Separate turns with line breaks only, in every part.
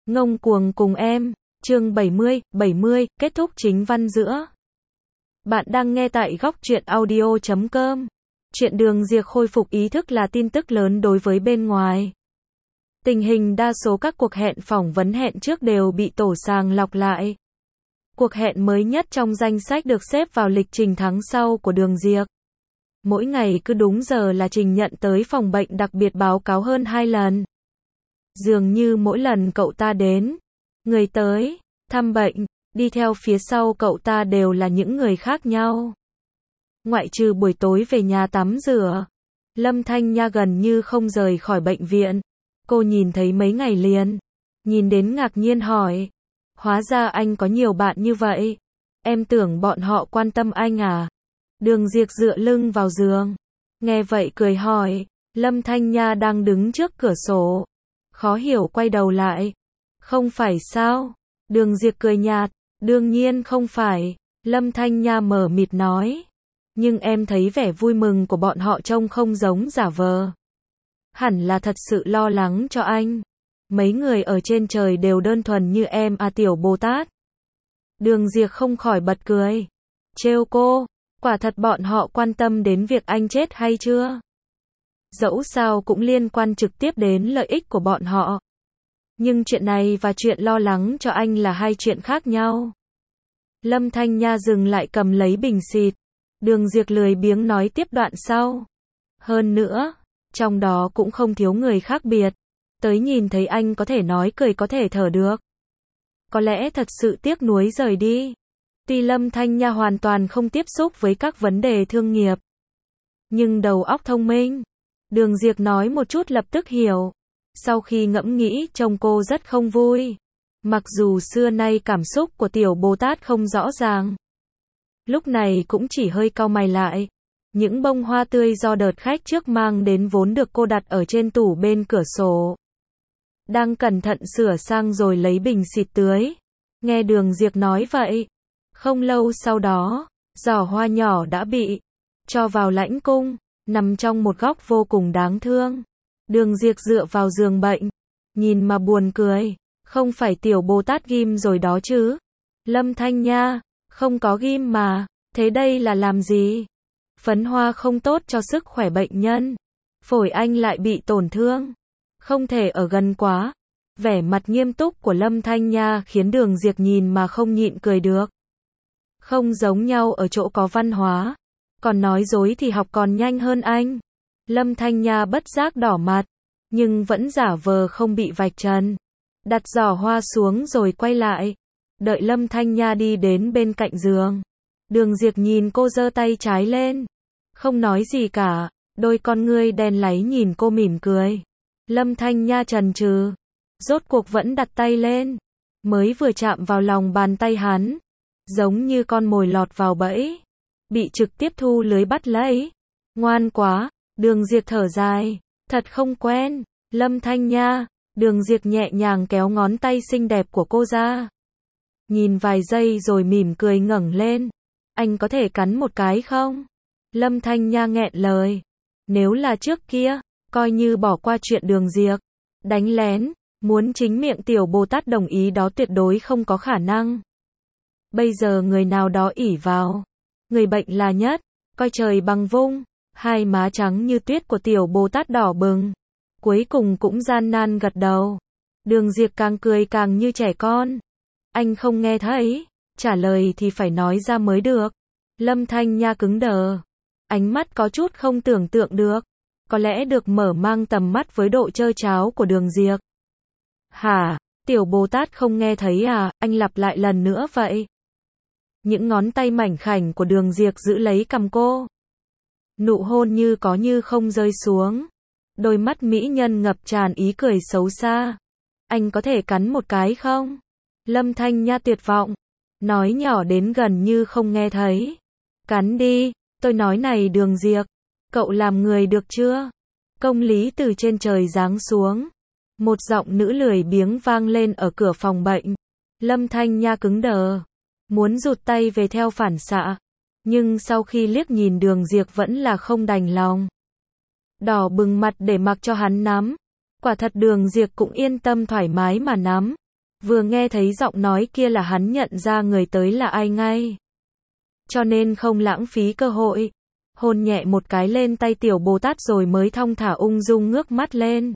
Ngông cuồng cùng em, chương 70, kết thúc chính văn giữa. Bạn đang nghe tại góc truyện audio.com. Chuyện Đường Diệp khôi phục ý thức là tin tức lớn đối với bên ngoài. Tình hình đa số các cuộc hẹn phỏng vấn hẹn trước đều bị tổ sàng lọc lại. Cuộc hẹn mới nhất trong danh sách được xếp vào lịch trình tháng sau của Đường Diệp. Mỗi ngày cứ đúng giờ là Trình nhận tới phòng bệnh đặc biệt báo cáo hơn 2 lần. Dường như mỗi lần cậu ta đến, người tới, thăm bệnh, đi theo phía sau cậu ta đều là những người khác nhau. Ngoại trừ buổi tối về nhà tắm rửa, Lâm Thanh Nha gần như không rời khỏi bệnh viện. Cô nhìn thấy mấy ngày liền, nhìn đến ngạc nhiên hỏi, hóa ra anh có nhiều bạn như vậy, em tưởng bọn họ quan tâm anh à? Đường Diệp dựa lưng vào giường, nghe vậy cười hỏi, Lâm Thanh Nha đang đứng trước cửa sổ, khó hiểu quay đầu lại, không phải sao? Đường Diệp cười nhạt, đương nhiên không phải, Lâm Thanh Nha mờ mịt nói, nhưng em thấy vẻ vui mừng của bọn họ trông không giống giả vờ. Hẳn là thật sự lo lắng cho anh. Mấy người ở trên trời đều đơn thuần như em à tiểu Bồ Tát. Đường Diệp không khỏi bật cười. Trêu cô, quả thật bọn họ quan tâm đến việc anh chết hay chưa? Dẫu sao cũng liên quan trực tiếp đến lợi ích của bọn họ. Nhưng chuyện này và chuyện lo lắng cho anh là hai chuyện khác nhau. Lâm Thanh Nha dừng lại cầm lấy bình xịt. Đường Diệp lười biếng nói tiếp đoạn sau. Hơn nữa, trong đó cũng không thiếu người khác biệt. Tới nhìn thấy anh có thể nói cười có thể thở được. Có lẽ thật sự tiếc nuối rời đi. Tuy Lâm Thanh Nha hoàn toàn không tiếp xúc với các vấn đề thương nghiệp, nhưng đầu óc thông minh. Đường Diệp nói một chút lập tức hiểu. Sau khi ngẫm nghĩ trông cô rất không vui. Mặc dù xưa nay cảm xúc của tiểu Bồ Tát không rõ ràng, lúc này cũng chỉ hơi cau mày lại. Những bông hoa tươi do đợt khách trước mang đến vốn được cô đặt ở trên tủ bên cửa sổ. Đang cẩn thận sửa sang rồi lấy bình xịt tưới. Nghe Đường Diệp nói vậy, không lâu sau đó, giỏ hoa nhỏ đã bị cho vào lãnh cung, nằm trong một góc vô cùng đáng thương. Đường Diệp dựa vào giường bệnh, nhìn mà buồn cười, không phải tiểu Bồ Tát ghim rồi đó chứ? Lâm Thanh Nha, không có ghim mà, thế đây là làm gì? Phấn hoa không tốt cho sức khỏe bệnh nhân, phổi anh lại bị tổn thương, không thể ở gần quá. Vẻ mặt nghiêm túc của Lâm Thanh Nha khiến Đường Diệp nhìn mà không nhịn cười được. Không giống nhau ở chỗ có văn hóa, còn nói dối thì học còn nhanh hơn anh. Lâm Thanh Nha bất giác đỏ mặt, nhưng vẫn giả vờ không bị vạch trần. Đặt giỏ hoa xuống rồi quay lại, đợi Lâm Thanh Nha đi đến bên cạnh giường. Đường Diệp nhìn cô giơ tay trái lên, không nói gì cả, đôi con ngươi đen láy nhìn cô mỉm cười. Lâm Thanh Nha chần chừ, rốt cuộc vẫn đặt tay lên, mới vừa chạm vào lòng bàn tay hắn, giống như con mồi lọt vào bẫy, bị trực tiếp thu lưới bắt lấy. Ngoan quá, Đường Diệp thở dài, thật không quen. Lâm Thanh Nha, Đường Diệp nhẹ nhàng kéo ngón tay xinh đẹp của cô ra, nhìn vài giây rồi mỉm cười ngẩng lên. Anh có thể cắn một cái không? Lâm Thanh Nha nghẹn lời. Nếu là trước kia, coi như bỏ qua chuyện Đường Diệp đánh lén, muốn chính miệng tiểu Bồ Tát đồng ý đó tuyệt đối không có khả năng. Bây giờ người nào đó ỷ vào, người bệnh là nhất, coi trời bằng vung, hai má trắng như tuyết của tiểu Bồ Tát đỏ bừng, cuối cùng cũng gian nan gật đầu. Đường Diệp càng cười càng như trẻ con. Anh không nghe thấy, trả lời thì phải nói ra mới được. Lâm Thanh Nha cứng đờ, ánh mắt có chút không tưởng tượng được, có lẽ được mở mang tầm mắt với độ trơ tráo của Đường Diệp. Hả, tiểu Bồ Tát không nghe thấy à? Anh lặp lại lần nữa vậy. Những ngón tay mảnh khảnh của Đường Diệp giữ lấy cằm cô, nụ hôn như có như không rơi xuống. Đôi mắt mỹ nhân ngập tràn ý cười xấu xa. Anh có thể cắn một cái không? Lâm Thanh Nha tuyệt vọng, nói nhỏ đến gần như không nghe thấy. Cắn đi, tôi nói này Đường Diệp, cậu làm người được chưa? Công lý từ trên trời giáng xuống. Một giọng nữ lười biếng vang lên ở cửa phòng bệnh. Lâm Thanh Nha cứng đờ, muốn rụt tay về theo phản xạ, nhưng sau khi liếc nhìn Đường Diệp vẫn là không đành lòng. Đỏ bừng mặt để mặc cho hắn nắm. Quả thật Đường Diệp cũng yên tâm thoải mái mà nắm. Vừa nghe thấy giọng nói kia là hắn nhận ra người tới là ai ngay. Cho nên không lãng phí cơ hội. Hôn nhẹ một cái lên tay tiểu Bồ Tát rồi mới thong thả ung dung ngước mắt lên.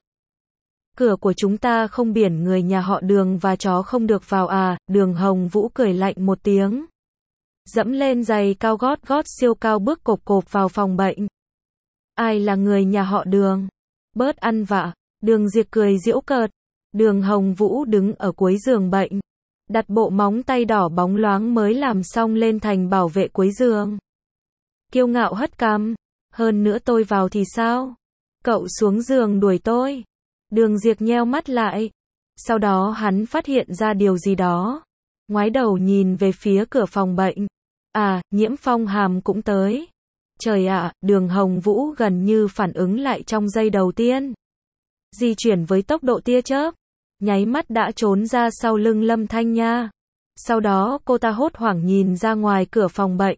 Cửa của chúng ta không biển người nhà họ Đường và chó không được vào à, Đường Hồng Vũ cười lạnh một tiếng. Dẫm lên giày cao gót siêu cao bước cộp cộp vào phòng bệnh. Ai là người nhà họ Đường? Bớt ăn vạ, Đường Diệp cười giễu cợt. Đường Hồng Vũ đứng ở cuối giường bệnh. Đặt bộ móng tay đỏ bóng loáng mới làm xong lên thành bảo vệ cuối giường. Kiêu ngạo hất cằm. Hơn nữa tôi vào thì sao? Cậu xuống giường đuổi tôi. Đường Diệp nheo mắt lại. Sau đó hắn phát hiện ra điều gì đó. Ngoái đầu nhìn về phía cửa phòng bệnh. À, Nhiễm Phong Hàm cũng tới. Trời ạ, Đường Hồng Vũ gần như phản ứng lại trong giây đầu tiên. Di chuyển với tốc độ tia chớp. Nháy mắt đã trốn ra sau lưng Lâm Thanh Nha. Sau đó cô ta hốt hoảng nhìn ra ngoài cửa phòng bệnh.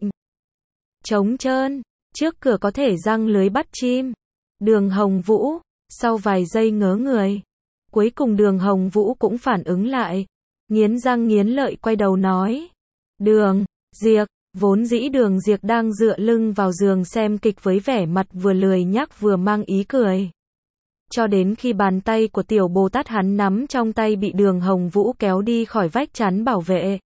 Trống trơn, trước cửa có thể giăng lưới bắt chim. Đường Hồng Vũ, sau vài giây ngớ người. Cuối cùng Đường Hồng Vũ cũng phản ứng lại. Nghiến răng nghiến lợi quay đầu nói. Đường Diệp, vốn dĩ Đường Diệp đang dựa lưng vào giường xem kịch với vẻ mặt vừa lười nhác vừa mang ý cười. Cho đến khi bàn tay của tiểu Bồ Tát hắn nắm trong tay bị Đường Hồng Vũ kéo đi khỏi vách chắn bảo vệ.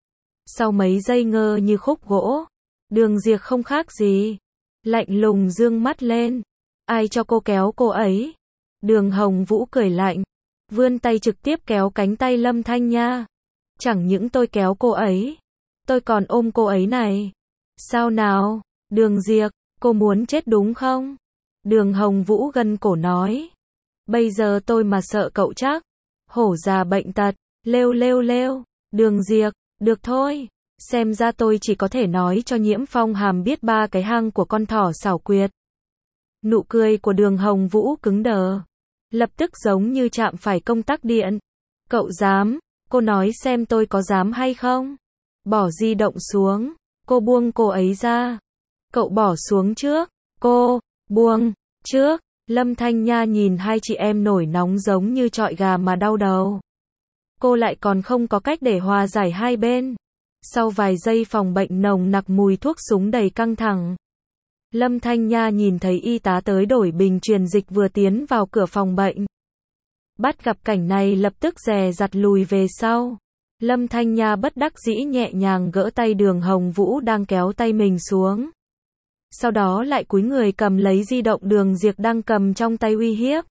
Sau mấy giây ngơ như khúc gỗ, Đường Diệp không khác gì. Lạnh lùng dương mắt lên. Ai cho cô kéo cô ấy? Đường Hồng Vũ cười lạnh. Vươn tay trực tiếp kéo cánh tay Lâm Thanh Nha. Chẳng những tôi kéo cô ấy. Tôi còn ôm cô ấy này. Sao nào? Đường Diệp, cô muốn chết đúng không? Đường Hồng Vũ gân cổ nói. Bây giờ tôi mà sợ cậu chắc. Hổ già bệnh tật. Lêu. Đường Diệp, được thôi. Xem ra tôi chỉ có thể nói cho Nhiễm Phong Hàm biết ba cái hang của con thỏ xảo quyệt. Nụ cười của Đường Hồng Vũ cứng đờ. Lập tức giống như chạm phải công tắc điện. Cậu dám, cô nói xem tôi có dám hay không? Bỏ di động xuống. Cô buông cô ấy ra. Cậu bỏ xuống trước. Cô, buông, trước. Lâm Thanh Nha nhìn hai chị em nổi nóng giống như trọi gà mà đau đầu. Cô lại còn không có cách để hòa giải hai bên. Sau vài giây phòng bệnh nồng nặc mùi thuốc súng đầy căng thẳng. Lâm Thanh Nha nhìn thấy y tá tới đổi bình truyền dịch vừa tiến vào cửa phòng bệnh. Bắt gặp cảnh này lập tức dè dặt lùi về sau. Lâm Thanh Nha bất đắc dĩ nhẹ nhàng gỡ tay Đường Hồng Vũ đang kéo tay mình xuống. Sau đó lại cúi người cầm lấy di động Đường Diệp đang cầm trong tay uy hiếp.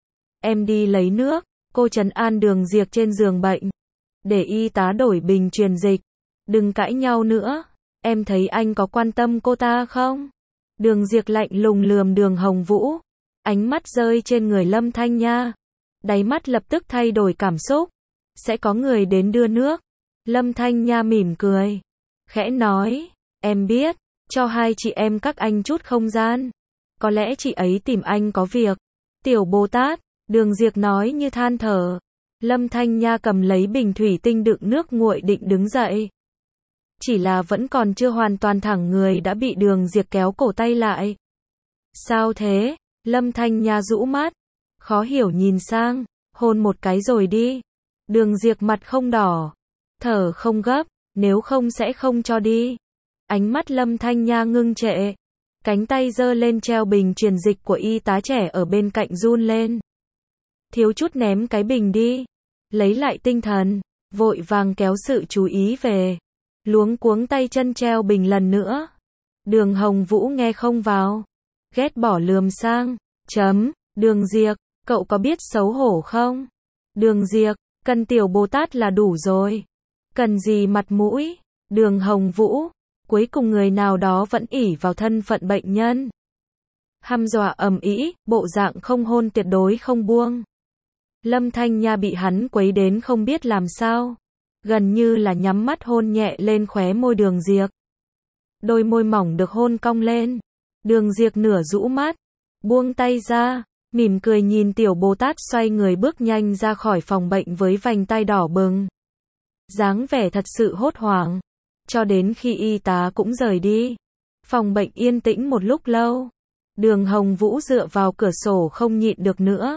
Em đi lấy nước, cô trấn an Đường Diệp trên giường bệnh. Để y tá đổi bình truyền dịch. Đừng cãi nhau nữa, em thấy anh có quan tâm cô ta không? Đường Diệp lạnh lùng lườm Đường Hồng Vũ. Ánh mắt rơi trên người Lâm Thanh Nha. Đáy mắt lập tức thay đổi cảm xúc. Sẽ có người đến đưa nước. Lâm Thanh Nha mỉm cười. Khẽ nói, em biết, cho hai chị em các anh chút không gian. Có lẽ chị ấy tìm anh có việc. Tiểu Bồ Tát, Đường Diệp nói như than thở. Lâm Thanh Nha cầm lấy bình thủy tinh đựng nước nguội định đứng dậy. Chỉ là vẫn còn chưa hoàn toàn thẳng người đã bị Đường Diệp kéo cổ tay lại. Sao thế? Lâm Thanh Nha rũ mắt. Khó hiểu nhìn sang. Hôn một cái rồi đi. Đường Diệp mặt không đỏ. Thở không gấp. Nếu không sẽ không cho đi. Ánh mắt Lâm Thanh Nha ngưng trệ. Cánh tay giơ lên treo bình truyền dịch của y tá trẻ ở bên cạnh run lên. Thiếu chút ném cái bình đi. Lấy lại tinh thần. Vội vàng kéo sự chú ý về. Luống cuống tay chân treo bình lần nữa. Đường Hồng Vũ nghe không vào. Ghét bỏ lườm sang. Đường Diệp, cậu có biết xấu hổ không? Đường Diệp, cần tiểu Bồ Tát là đủ rồi. Cần gì mặt mũi? Đường Hồng Vũ, cuối cùng người nào đó vẫn ỷ vào thân phận bệnh nhân. Hăm dọa ầm ĩ, bộ dạng không hôn tuyệt đối không buông. Lâm Thanh Nha bị hắn quấy đến không biết làm sao. Gần như là nhắm mắt hôn nhẹ lên khóe môi Đường Diệp. Đôi môi mỏng được hôn cong lên. Đường Diệp nửa rũ mắt. Buông tay ra. Mỉm cười nhìn tiểu Bồ Tát xoay người bước nhanh ra khỏi phòng bệnh với vành tai đỏ bừng. Dáng vẻ thật sự hốt hoảng. Cho đến khi y tá cũng rời đi. Phòng bệnh yên tĩnh một lúc lâu. Đường Hồng Vũ dựa vào cửa sổ không nhịn được nữa.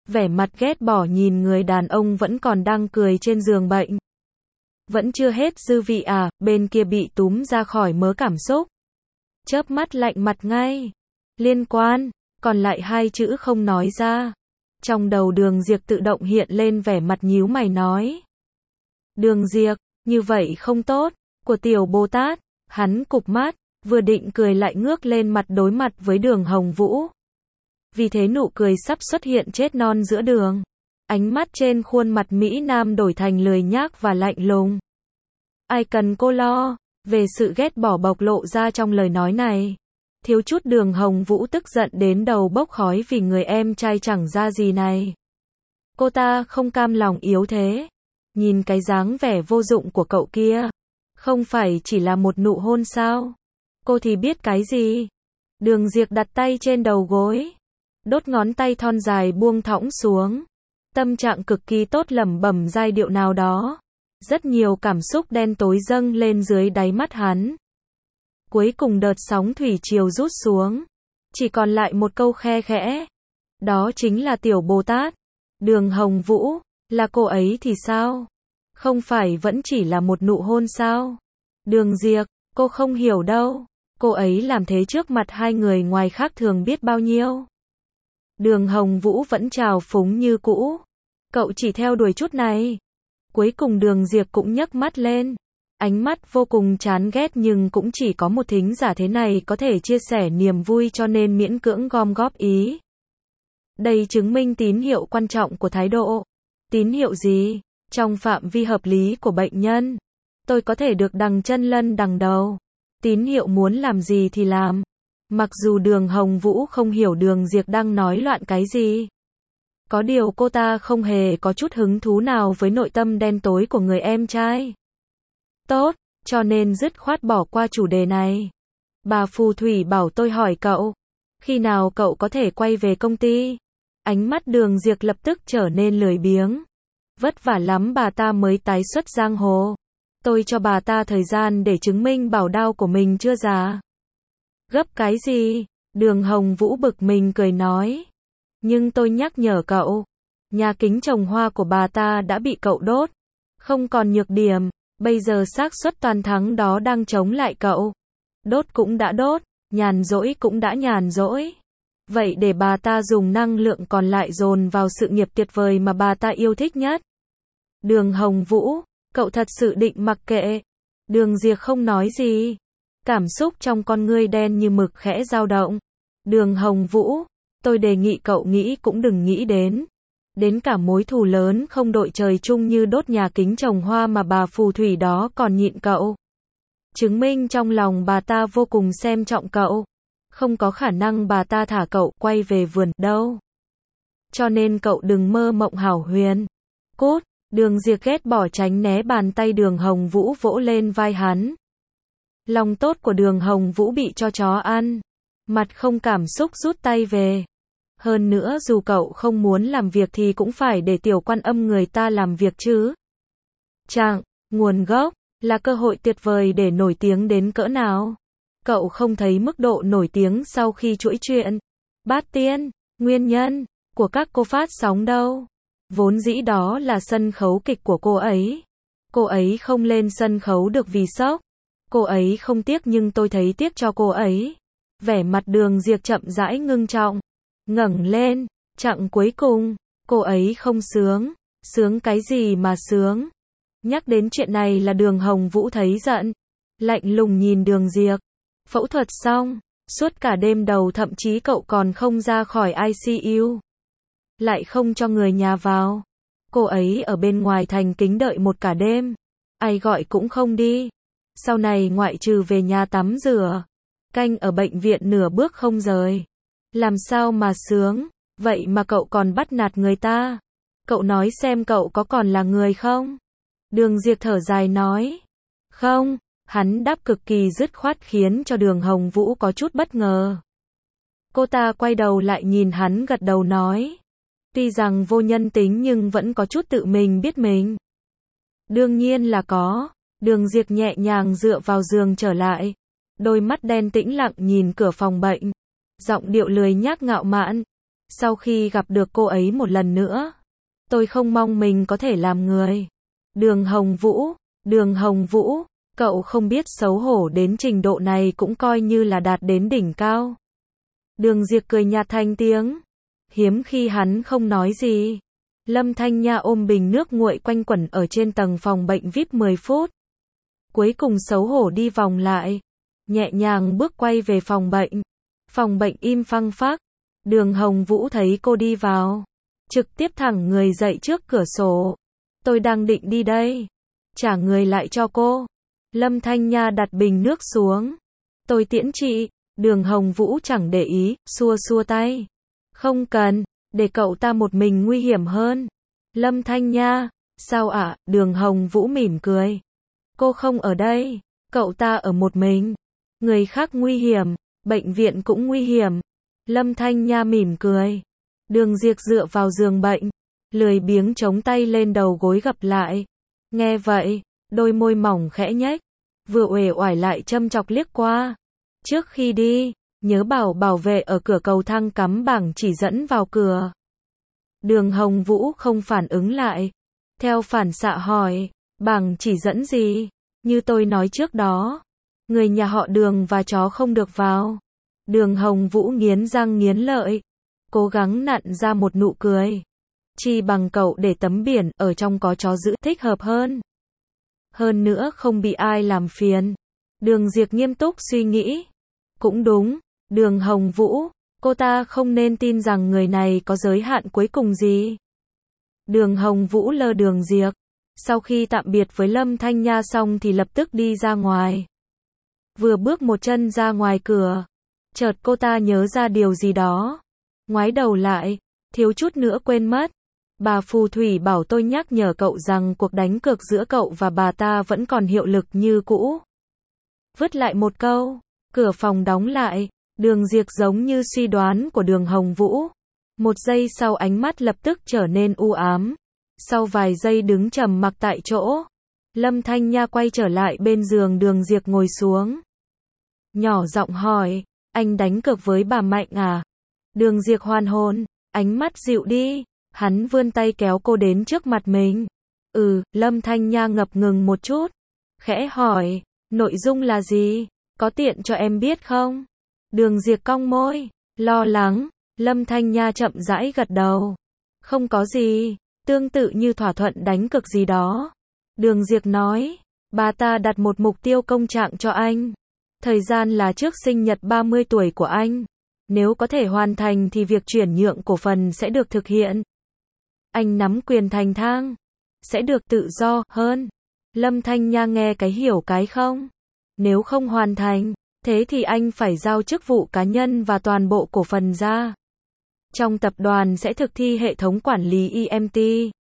vẻ mặt ghét bỏ nhìn người đàn ông vẫn còn đang cười trên giường bệnh. Vẫn chưa hết dư vị à, bên kia bị túm ra khỏi mớ cảm xúc. Chớp mắt lạnh mặt ngay. Liên quan, còn lại hai chữ không nói ra. Trong đầu Đường Diệp tự động hiện lên vẻ mặt nhíu mày nói. Đường Diệp, như vậy không tốt, của tiểu Bồ Tát, hắn cụp mắt, vừa định cười lại ngước lên mặt đối mặt với Đường Hồng Vũ. Vì thế nụ cười sắp xuất hiện chết non giữa đường. Ánh mắt trên khuôn mặt Mỹ Nam đổi thành lười nhác và lạnh lùng. Ai cần cô lo, về sự ghét bỏ bộc lộ ra trong lời nói này. Thiếu chút Đường Hồng Vũ tức giận đến đầu bốc khói vì người em trai chẳng ra gì này. Cô ta không cam lòng yếu thế. Nhìn cái dáng vẻ vô dụng của cậu kia. Không phải chỉ là một nụ hôn sao? Cô thì biết cái gì? Đường Diệp đặt tay trên đầu gối. Đốt ngón tay thon dài buông thõng xuống. Tâm trạng cực kỳ tốt lẩm bẩm giai điệu nào đó. Rất nhiều cảm xúc đen tối dâng lên dưới đáy mắt hắn. Cuối cùng đợt sóng thủy triều rút xuống. Chỉ còn lại một câu khe khẽ. Đó chính là tiểu Bồ Tát. Đường Hồng Vũ, là cô ấy thì sao? Không phải vẫn chỉ là một nụ hôn sao? Đường Diệp, cô không hiểu đâu. Cô ấy làm thế trước mặt hai người ngoài khác thường biết bao nhiêu. Đường Hồng Vũ vẫn trào phúng như cũ. Cậu chỉ theo đuổi chút này. Cuối cùng Đường Diệp cũng nhấc mắt lên. Ánh mắt vô cùng chán ghét nhưng cũng chỉ có một thính giả thế này có thể chia sẻ niềm vui cho nên miễn cưỡng gom góp ý. Đây chứng minh tín hiệu quan trọng của thái độ. Tín hiệu gì? Trong phạm vi hợp lý của bệnh nhân. Tôi có thể được đằng chân lân đằng đầu. Tín hiệu muốn làm gì thì làm. Mặc dù Đường Hồng Vũ không hiểu Đường Diệp đang nói loạn cái gì. Có điều cô ta không hề có chút hứng thú nào với nội tâm đen tối của người em trai. Tốt, cho nên dứt khoát bỏ qua chủ đề này. Bà phù thủy bảo tôi hỏi cậu. Khi nào cậu có thể quay về công ty? Ánh mắt Đường Diệp lập tức trở nên lười biếng. Vất vả lắm bà ta mới tái xuất giang hồ. Tôi cho bà ta thời gian để chứng minh bảo đao của mình chưa già. Gấp cái gì? Đường Hồng Vũ bực mình cười nói. Nhưng tôi nhắc nhở cậu. Nhà kính trồng hoa của bà ta đã bị cậu đốt. Không còn nhược điểm. Bây giờ xác suất toàn thắng đó đang chống lại cậu. Đốt cũng đã đốt. Nhàn rỗi cũng đã nhàn rỗi. Vậy để bà ta dùng năng lượng còn lại dồn vào sự nghiệp tuyệt vời mà bà ta yêu thích nhất. Đường Hồng Vũ, cậu thật sự định mặc kệ. Đường Diệp không nói gì. Cảm xúc trong con ngươi đen như mực khẽ dao động. Đường Hồng Vũ, tôi đề nghị cậu nghĩ cũng đừng nghĩ đến. Đến cả mối thù lớn không đội trời chung như đốt nhà kính trồng hoa mà bà phù thủy đó còn nhịn cậu. Chứng minh trong lòng bà ta vô cùng xem trọng cậu. Không có khả năng bà ta thả cậu quay về vườn đâu. Cho nên cậu đừng mơ mộng hão huyền. Cút, Đường Diệp ghét bỏ tránh né bàn tay Đường Hồng Vũ vỗ lên vai hắn. Lòng tốt của Đường Hồng Vũ bị cho chó ăn. Mặt không cảm xúc rút tay về. Hơn nữa dù cậu không muốn làm việc thì cũng phải để tiểu quan âm người ta làm việc chứ. Chẳng, nguồn gốc, là cơ hội tuyệt vời để nổi tiếng đến cỡ nào. Cậu không thấy mức độ nổi tiếng sau khi chuỗi chuyện Bát Tiên, nguyên nhân của các cô phát sóng đâu. Vốn dĩ đó là sân khấu kịch của cô ấy. Cô ấy không lên sân khấu được vì sốc. Cô ấy không tiếc nhưng tôi thấy tiếc cho cô ấy. Vẻ mặt Đường Diệp chậm rãi ngưng trọng. Ngẩng lên, chặng cuối cùng, cô ấy không sướng. Sướng cái gì mà sướng? Nhắc đến chuyện này là Đường Hồng Vũ thấy giận. Lạnh lùng nhìn Đường Diệp. Phẫu thuật xong, suốt cả đêm đầu thậm chí cậu còn không ra khỏi ICU. Lại không cho người nhà vào. Cô ấy ở bên ngoài thành kính đợi một cả đêm. Ai gọi cũng không đi. Sau này ngoại trừ về nhà tắm rửa, canh ở bệnh viện nửa bước không rời. Làm sao mà sướng, vậy mà cậu còn bắt nạt người ta. Cậu nói xem cậu có còn là người không? Đường Diệp thở dài nói. Không, hắn đáp cực kỳ dứt khoát khiến cho Đường Hồng Vũ có chút bất ngờ. Cô ta quay đầu lại nhìn hắn gật đầu nói. Tuy rằng vô nhân tính nhưng vẫn có chút tự mình biết mình. Đương nhiên là có. Đường Diệp nhẹ nhàng dựa vào giường trở lại. Đôi mắt đen tĩnh lặng nhìn cửa phòng bệnh. Giọng điệu lười nhác ngạo mạn. Sau khi gặp được cô ấy một lần nữa, tôi không mong mình có thể làm người. Đường Hồng Vũ, cậu không biết xấu hổ đến trình độ này cũng coi như là đạt đến đỉnh cao. Đường Diệp cười nhạt thành tiếng. Hiếm khi hắn không nói gì. Lâm Thanh Nha ôm bình nước nguội quanh quẩn ở trên tầng phòng bệnh VIP 10 phút. Cuối cùng xấu hổ đi vòng lại. Nhẹ nhàng bước quay về phòng bệnh. Phòng bệnh im phăng phắc. Đường Hồng Vũ thấy cô đi vào. Trực tiếp thẳng người dậy trước cửa sổ. Tôi đang định đi đây. Trả người lại cho cô. Lâm Thanh Nha đặt bình nước xuống. Tôi tiễn chị. Đường Hồng Vũ chẳng để ý, xua xua tay. Không cần, để cậu ta một mình nguy hiểm hơn. Lâm Thanh Nha, sao ạ? Đường Hồng Vũ mỉm cười. Cô không ở đây, cậu ta ở một mình. Người khác nguy hiểm, bệnh viện cũng nguy hiểm. Lâm Thanh Nha mỉm cười. Đường Diệp dựa vào giường bệnh, lười biếng chống tay lên đầu gối gập lại. Nghe vậy, đôi môi mỏng khẽ nhếch, vừa uể oải lại châm chọc liếc qua. Trước khi đi, nhớ bảo vệ ở cửa cầu thang cắm bảng chỉ dẫn vào cửa. Đường Hồng Vũ không phản ứng lại. Theo phản xạ hỏi, bảng chỉ dẫn gì? Như tôi nói trước đó, người nhà họ Đường và chó không được vào. Đường Hồng Vũ nghiến răng nghiến lợi, cố gắng nặn ra một nụ cười. Chi bằng cậu để tấm biển ở trong có chó giữ thích hợp hơn. Hơn nữa không bị ai làm phiền. Đường Diệp nghiêm túc suy nghĩ. Cũng đúng, Đường Hồng Vũ, cô ta không nên tin rằng người này có giới hạn cuối cùng gì. Đường Hồng Vũ lơ Đường Diệp. Sau khi tạm biệt với Lâm Thanh Nha xong thì lập tức đi ra ngoài. Vừa bước một chân ra ngoài cửa, chợt cô ta nhớ ra điều gì đó. Ngoái đầu lại, thiếu chút nữa quên mất. Bà phù thủy bảo tôi nhắc nhở cậu rằng cuộc đánh cược giữa cậu và bà ta vẫn còn hiệu lực như cũ. Vứt lại một câu, cửa phòng đóng lại. Đường Diệp giống như suy đoán của Đường Hồng Vũ. Một giây sau ánh mắt lập tức trở nên u ám. Sau vài giây đứng trầm mặc tại chỗ, Lâm Thanh Nha quay trở lại bên giường Đường Diệp ngồi xuống. Nhỏ giọng hỏi, anh đánh cược với bà Mạnh à? Đường Diệp hoàn hồn, ánh mắt dịu đi. Hắn vươn tay kéo cô đến trước mặt mình. Lâm Thanh Nha ngập ngừng một chút. Khẽ hỏi, nội dung là gì? Có tiện cho em biết không? Đường Diệp cong môi, lo lắng. Lâm Thanh Nha chậm rãi gật đầu. Không có gì, tương tự như thỏa thuận đánh cược gì đó. Đường Diệp nói, bà ta đặt một mục tiêu công trạng cho anh. Thời gian là trước sinh nhật 30 tuổi của anh. Nếu có thể hoàn thành thì việc chuyển nhượng cổ phần sẽ được thực hiện. Anh nắm quyền thành thang, sẽ được tự do hơn. Lâm Thanh Nha nghe cái hiểu cái không. Nếu không hoàn thành, thế thì anh phải giao chức vụ cá nhân và toàn bộ cổ phần ra. Trong tập đoàn sẽ thực thi hệ thống quản lý EMT.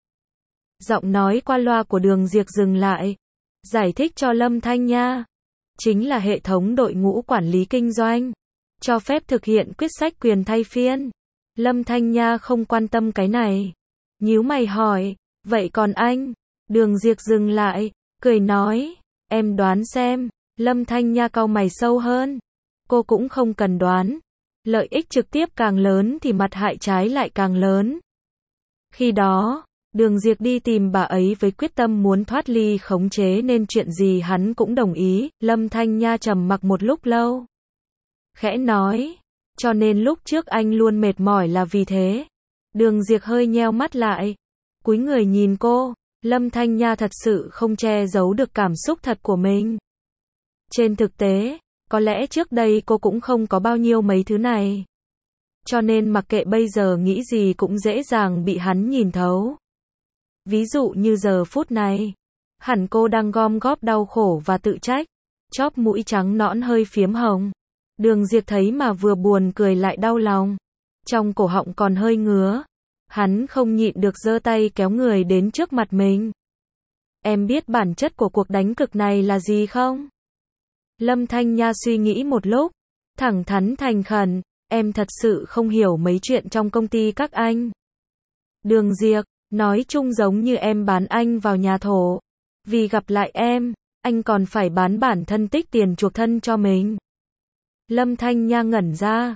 Giọng nói qua loa của Đường Diệp dừng lại. Giải thích cho Lâm Thanh Nha. Chính là hệ thống đội ngũ quản lý kinh doanh. Cho phép thực hiện quyết sách quyền thay phiên. Lâm Thanh Nha không quan tâm cái này. Nhíu mày hỏi, vậy còn anh? Đường Diệp dừng lại, cười nói, em đoán xem. Lâm Thanh Nha cau mày sâu hơn. Cô cũng không cần đoán. Lợi ích trực tiếp càng lớn thì mặt hại trái lại càng lớn. Khi đó, Đường Diệp đi tìm bà ấy với quyết tâm muốn thoát ly khống chế nên chuyện gì hắn cũng đồng ý. Lâm Thanh Nha trầm mặc một lúc lâu. Khẽ nói, cho nên lúc trước anh luôn mệt mỏi là vì thế. Đường Diệp hơi nheo mắt lại, cúi người nhìn cô. Lâm Thanh Nha thật sự không che giấu được cảm xúc thật của mình. Trên thực tế, có lẽ trước đây cô cũng không có bao nhiêu mấy thứ này. Cho nên mặc kệ bây giờ nghĩ gì cũng dễ dàng bị hắn nhìn thấu. Ví dụ như giờ phút này, hẳn cô đang gom góp đau khổ và tự trách. Chóp mũi trắng nõn hơi phiếm hồng. Đường Diệp thấy mà vừa buồn cười lại đau lòng. Trong cổ họng còn hơi ngứa. Hắn không nhịn được giơ tay kéo người đến trước mặt mình. Em biết bản chất của cuộc đánh cược này là gì không? Lâm Thanh Nha suy nghĩ một lúc. Thẳng thắn thành khẩn, em thật sự không hiểu mấy chuyện trong công ty các anh. Đường Diệp, nói chung giống như em bán anh vào nhà thổ. Vì gặp lại em, anh còn phải bán bản thân tích tiền chuộc thân cho mình. Lâm Thanh Nha ngẩn ra.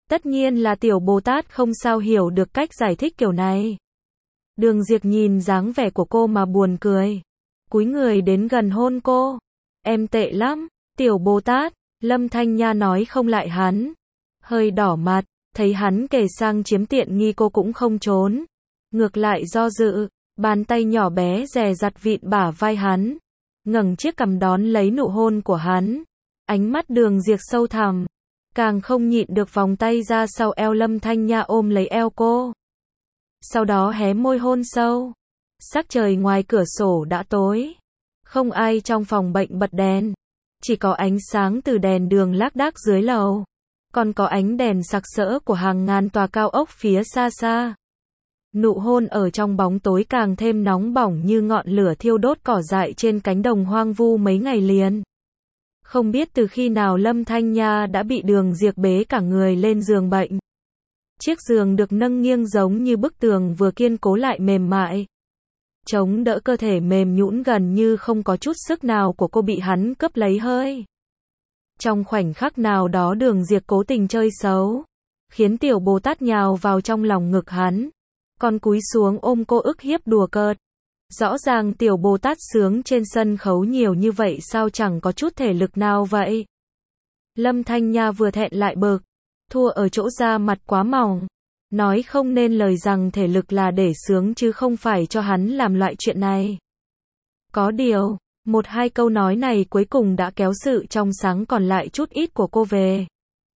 Tất nhiên là tiểu Bồ Tát không sao hiểu được cách giải thích kiểu này. Đường Diệp nhìn dáng vẻ của cô mà buồn cười. Cúi người đến gần hôn cô. Em tệ lắm, tiểu Bồ Tát. Lâm Thanh Nha nói không lại hắn. Hơi đỏ mặt, thấy hắn kề sang chiếm tiện nghi cô cũng không trốn. Ngược lại do dự, bàn tay nhỏ bé dè dặt vịn bả vai hắn. Ngẩng chiếc cằm đón lấy nụ hôn của hắn. Ánh mắt Đường Diệp sâu thẳm. Càng không nhịn được vòng tay ra sau eo Lâm Thanh Nha ôm lấy eo cô. Sau đó hé môi hôn sâu. Sắc trời ngoài cửa sổ đã tối. Không ai trong phòng bệnh bật đèn. Chỉ có ánh sáng từ đèn đường lác đác dưới lầu. Còn có ánh đèn sặc sỡ của hàng ngàn tòa cao ốc phía xa xa. Nụ hôn ở trong bóng tối càng thêm nóng bỏng như ngọn lửa thiêu đốt cỏ dại trên cánh đồng hoang vu mấy ngày liền. Không biết từ khi nào Lâm Thanh Nha đã bị Đường Diệp bế cả người lên giường bệnh. Chiếc giường được nâng nghiêng giống như bức tường vừa kiên cố lại mềm mại. Chống đỡ cơ thể mềm nhũn gần như không có chút sức nào của cô bị hắn cướp lấy hơi. Trong khoảnh khắc nào đó Đường Diệp cố tình chơi xấu, khiến tiểu Bồ Tát nhào vào trong lòng ngực hắn, còn cúi xuống ôm cô ức hiếp đùa cợt. Rõ ràng tiểu Bồ Tát sướng trên sân khấu nhiều như vậy sao chẳng có chút thể lực nào vậy. Lâm Thanh Nha vừa thẹn lại bực, thua ở chỗ da mặt quá mỏng. Nói không nên lời rằng thể lực là để sướng chứ không phải cho hắn làm loại chuyện này. Có điều, một hai câu nói này cuối cùng đã kéo sự trong sáng còn lại chút ít của cô về.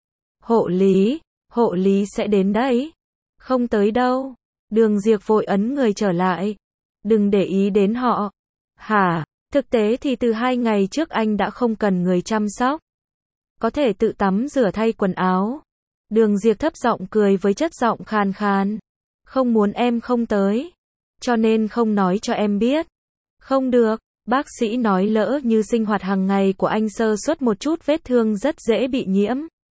Hộ lý sẽ đến đấy. Không tới đâu. Đường Diệp vội ấn người trở lại. Đừng để ý đến họ. Hả? Thực tế thì từ 2 ngày trước anh đã không cần người chăm sóc. Có thể tự tắm rửa thay quần áo. Đường Diệp thấp giọng cười với chất giọng khàn khàn. Không muốn em không tới. Cho nên không nói cho em biết. Không được, bác sĩ nói lỡ như sinh hoạt hàng ngày của anh sơ suất một chút vết thương rất dễ bị nhiễm.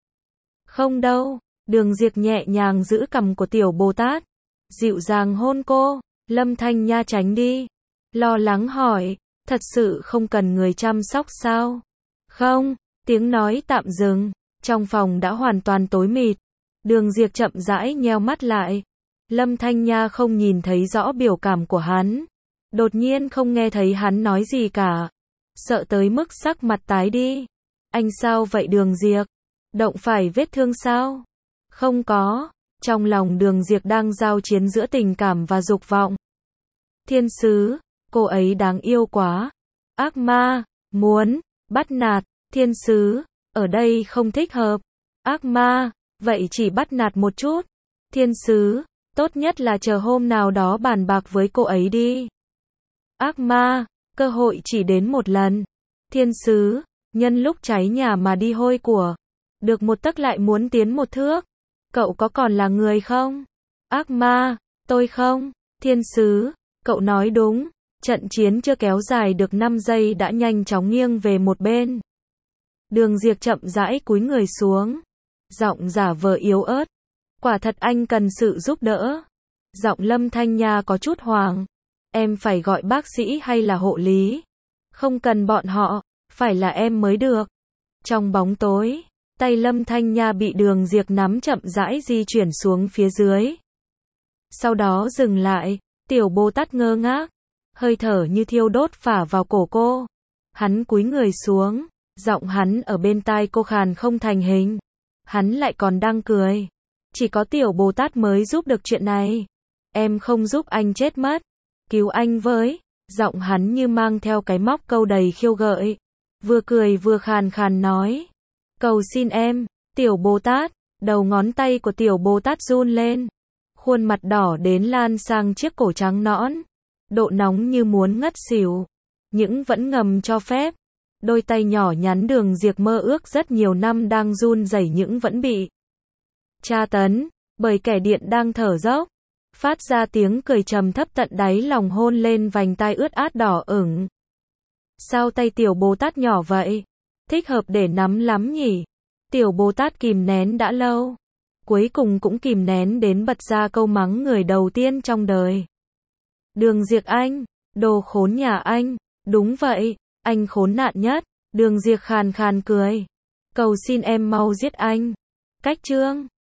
Không đâu, Đường Diệp nhẹ nhàng giữ cằm của tiểu Bồ Tát. Dịu dàng hôn cô, Lâm Thanh Nha tránh đi. Lo lắng hỏi, thật sự không cần người chăm sóc sao? Không, tiếng nói tạm dừng. Trong phòng đã hoàn toàn tối mịt. Đường Diệp chậm rãi nheo mắt lại. Lâm Thanh Nha không nhìn thấy rõ biểu cảm của hắn. Đột nhiên không nghe thấy hắn nói gì cả. Sợ tới mức sắc mặt tái đi. Anh sao vậy Đường Diệp? Động phải vết thương sao? Không có. Trong lòng Đường Diệp đang giao chiến giữa tình cảm và dục vọng. Thiên sứ, cô ấy đáng yêu quá. Ác ma, muốn, bắt nạt, thiên sứ. Ở đây không thích hợp. Ác ma, vậy chỉ bắt nạt một chút. Thiên sứ, tốt nhất là chờ hôm nào đó bàn bạc với cô ấy đi. Ác ma, cơ hội chỉ đến một lần. Thiên sứ, nhân lúc cháy nhà mà đi hôi của. Được một tấc lại muốn tiến một thước. Cậu có còn là người không? Ác ma, tôi không. Thiên sứ, cậu nói đúng. Trận chiến chưa kéo dài được 5 giây đã nhanh chóng nghiêng về một bên. Đường Diệp chậm rãi cúi người xuống. Giọng giả vờ yếu ớt. Quả thật anh cần sự giúp đỡ. Giọng Lâm Thanh Nha có chút hoảng. Em phải gọi bác sĩ hay là hộ lý? Không cần bọn họ, phải là em mới được. Trong bóng tối, tay Lâm Thanh Nha bị Đường Diệp nắm chậm rãi di chuyển xuống phía dưới. Sau đó dừng lại, tiểu Bồ Tát ngơ ngác. Hơi thở như thiêu đốt phả vào cổ cô. Hắn cúi người xuống. Giọng hắn ở bên tai cô khàn không thành hình. Hắn lại còn đang cười. Chỉ có tiểu Bồ Tát mới giúp được chuyện này. Em không giúp anh chết mất. Cứu anh với. Giọng hắn như mang theo cái móc câu đầy khiêu gợi. Vừa cười vừa khàn khàn nói. Cầu xin em, tiểu Bồ Tát. Đầu ngón tay của tiểu Bồ Tát run lên. Khuôn mặt đỏ đến lan sang chiếc cổ trắng nõn. Độ nóng như muốn ngất xỉu. Nhưng vẫn ngầm cho phép. Đôi tay nhỏ nhắn Đường Diệp mơ ước rất nhiều năm đang run rẩy nhưng vẫn bị tra tấn bởi kẻ điện đang thở dốc, phát ra tiếng cười trầm thấp tận đáy lòng hôn lên vành tai ướt át đỏ ửng. Sao tay tiểu Bồ Tát nhỏ vậy? Thích hợp để nắm lắm nhỉ? Tiểu Bồ Tát kìm nén đã lâu, cuối cùng cũng kìm nén đến bật ra câu mắng người đầu tiên trong đời. Đường Diệp anh, đồ khốn nhà anh. Đúng vậy. Anh khốn nạn nhất. Đường Diệp khàn khàn cười. Cầu xin em mau giết anh. Cách chương